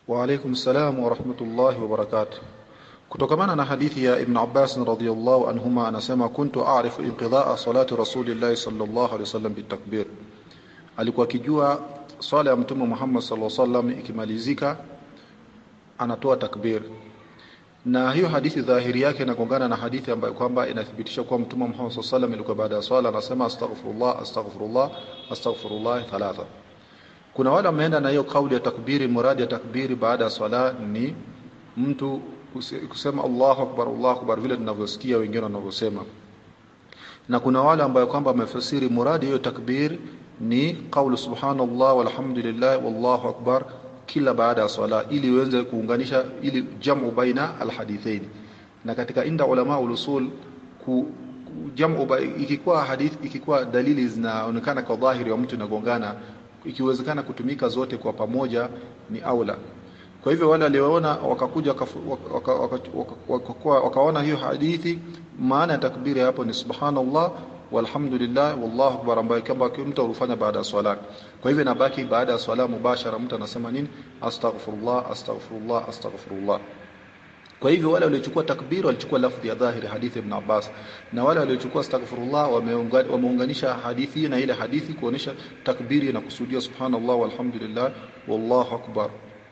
Wa alaykum salam wa rahmatullahi wa barakatuh. Kutokamana na hadithi ya Ibn Abbas radhiyallahu anhuma anasema kuntu a'rifu inqidha'a salati Rasulillahi sallallahu alayhi wasallam bitakbir. Alikuwa akijua swala ya Mtume Muhammad sallallahu alayhi wasallam ikimalizika anatoa takbir. Na hiyo hadithi dhahiri yake inagongana na hadithi ambayo kwamba inathibitisha kuwa Mtume Muhammad sallallahu alayhi wasallam ilikuwa baada ya swala anasema astaghfirullah astaghfirullah astaghfirullah thalatha. Kuna wale wameenda na hiyo kauli ya takbiri, muradi ya takbiri baada ya swala ni mtu kusema Allahu akbar vile tunavyosikia wengine wanavyosema. Na kuna wale ambao kwamba wamefasiri muradi hiyo takbir ni kauli subhanallah walhamdulillah wallahu akbar kila baada ya swala, ili uweze kuunganisha ili jamu baina alhadithain. Na katika inda ulama ulusul jamu ikikuwa hadith ikikuwa dalili zinaonekana kwa dhahiri wa mtu inagongana, ikiwezekana kutumika zote kwa pamoja ni aula. Kwa hivyo wale walioona wakakuja wakaona hiyo hadithi, maana ya takbiri hapo ni subhanallah walhamdulillah wallahu akbar, ambayo kama mtu alifanya baada ya swala. Kwa hivyo inabaki baada ya swala mubashara mtu anasema nini? Astaghfirullah astaghfirullah astaghfirullah. Kwa hivyo wale waliochukua takbir walichukua lafzi ya dhahiri hadithi Ibn Abbas, na wale waliochukua astaghfirullah wameunganisha hadithi na ile hadithi kuonesha takbiri na kusudia subhanallah walhamdulillah wallahu akbar.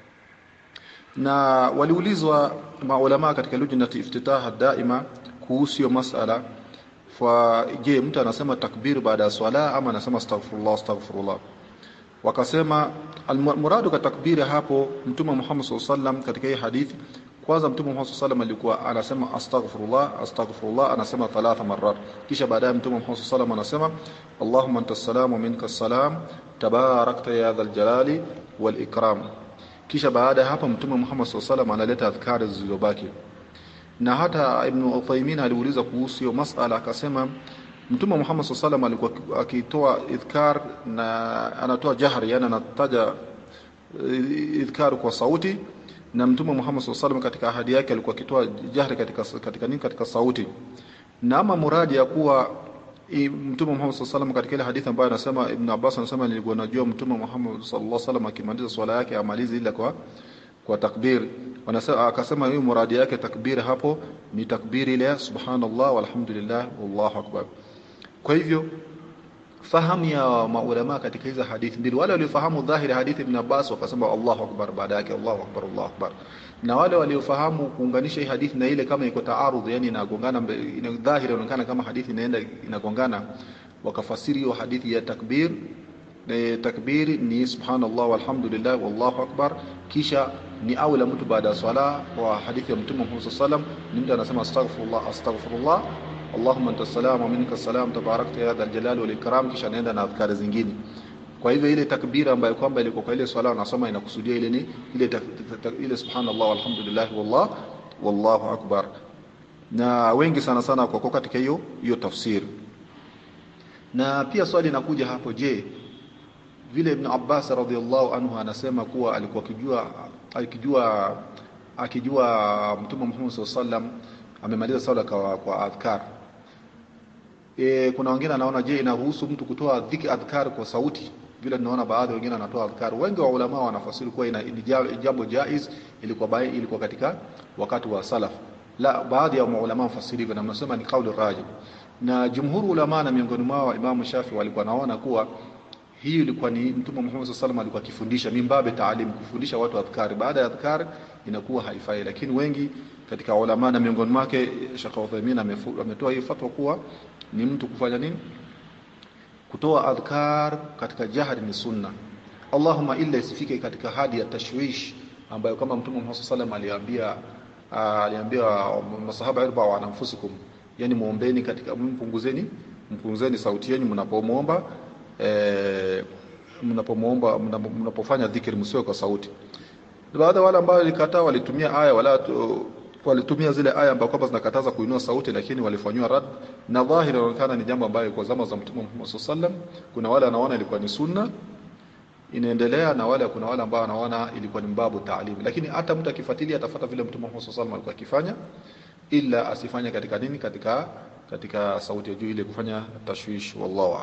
Na waliulizwa maulama katika lujnati iftitah daima kuhusu masala, fa je, mtu anasema takbir baada ya swala ama anasema astaghfirullah astaghfirullah? Wakasema almuradu ka takbiri hapo Mtume Muhammad sallallahu alaihi wasallam katika hii hadithi, kwanza Mtume Muhammad sallallahu alaihi wasallam alikuwa anasema astaghfirullah astaghfirullah, anasema 3 marat. Kisha baadaye Mtume Muhammad sallallahu alaihi wasallam anasema Allahumma antas salam wa minkas salam tabarakta ya dhal jalali wal ikram. Kisha baada hapo Mtume Muhammad sallallahu alaihi wasallam analeta adhkari zilizobaki. Na hata Ibn Uthaymeen aliuliza kuhusu hiyo masala, akasema Mtume Muhammad sallallahu alaihi wasallam alikuwa akitoa idhkar na anatoa jahri, yani anataja idhkar kwa sauti, na Mtume Muhammad sallallahu alaihi wasallam katika ahadi yake alikuwa akitoa jahri katika sauti. Na ama muradi ya kuwa Mtume Muhammad sallallahu alaihi wasallam katika ile hadithi ambayo anasema Ibn Abbas anasema nilikuwa najua Mtume Muhammad sallallahu alaihi wasallam akimaliza swala yake amalize ile kwa takbir, wanasema akasema hiyo muradi yake takbir hapo ni takbir ile subhanallah walhamdulillah wallahu akbar. Kwa hivyo fahamu ya maulama katika hizo hadithi mbili, wale waliofahamu dhahiri hadithi Ibn Abbas wakasema Allahu akbar baada yake Allahu akbar, na wale waliofahamu kuunganisha hii hadithi na ile kama iko taarudh, yani inagongana, dhahiri inaonekana kama hadithi inaenda inagongana, wakafasiri hiyo hadithi ya takbir takbiri ni subhanallah walhamdulillah wallahu akbar. Kisha ni aula mtu baada ya swala wa hadithi ya Mtume Muhammad sallallahu alaihi wasallam ni mtu anasema astaghfirullah astaghfirullah Allahumma antas salam wa minkas salam tabarakta ya dhal jalali wal ikram, kisha naenda na adhkari zingine. Kwa hivyo ile takbira ambayo kwamba ilikuwa kwa ile swala unasoma inakusudia ile ni ile subhanallah walhamdulillah wallahu akbar. Na wengi sana kwa katika hiyo tafsiri. Na pia swali linakuja hapo, je, vile Ibn Abbas radhiyallahu anhu anasema kuwa alikuwa akijua Mtume Muhammad sallallahu alaihi wasallam amemaliza swala kwa adhkar. Kuna wengine anaona je, inaruhusu mtu kutoa adhkar kwa sauti? Vile tunaona baadhi wengine wanatoa adhkar. Wengi wa ulama wanafasiri kuwa ni jambo jaiz, ilikuwa katika wakati wa salaf. La, baadhi ya ulama wafasiri na wanasema ni kauli rajih. Na jumhur ulama na miongoni mwao Imam Shafi walikuwa naona kuwa hii ilikuwa ni Mtume Muhammad sallallahu alaihi wasallam alikuwa akifundisha mimbabe taalim, kufundisha watu adhkar. Baada ya adhkar inakuwa haifai, lakini wengi katika ulama na miongoni mwake Sheikh Uthaymeen ametoa hii fatwa kuwa ni mtu kufanya nini, kutoa adhkar katika jahri ni sunna. Allahumma illa isifike katika hadi ya tashwish ambayo kama Mtume Muhammad sallallahu alaihi wasallam aliambia masahaba irba wa anfusikum, yani muombeeni katika mpunguzeni sauti yenu mnapomuomba mnapofanya dhikri, msiwe kwa sauti. Baada wale ambao walikataa walitumia aya walitumia zile aya ambazo kwamba zinakataza kuinua sauti, lakini walifanywa rad, na dhahiri inaonekana ni jambo ambalo kwa zama za Mtume Muhammad sallallahu alaihi wasallam kuna wale wanaona ilikuwa ni sunna inaendelea, na kuna wale ambao wanaona ilikuwa ni mbabu taalim. Lakini hata mtu akifuatilia atafuata vile Mtume Muhammad sallallahu alaihi wasallam alikuwa akifanya, ila asifanye katika sauti ya juu ile kufanya tashwish. Wallahu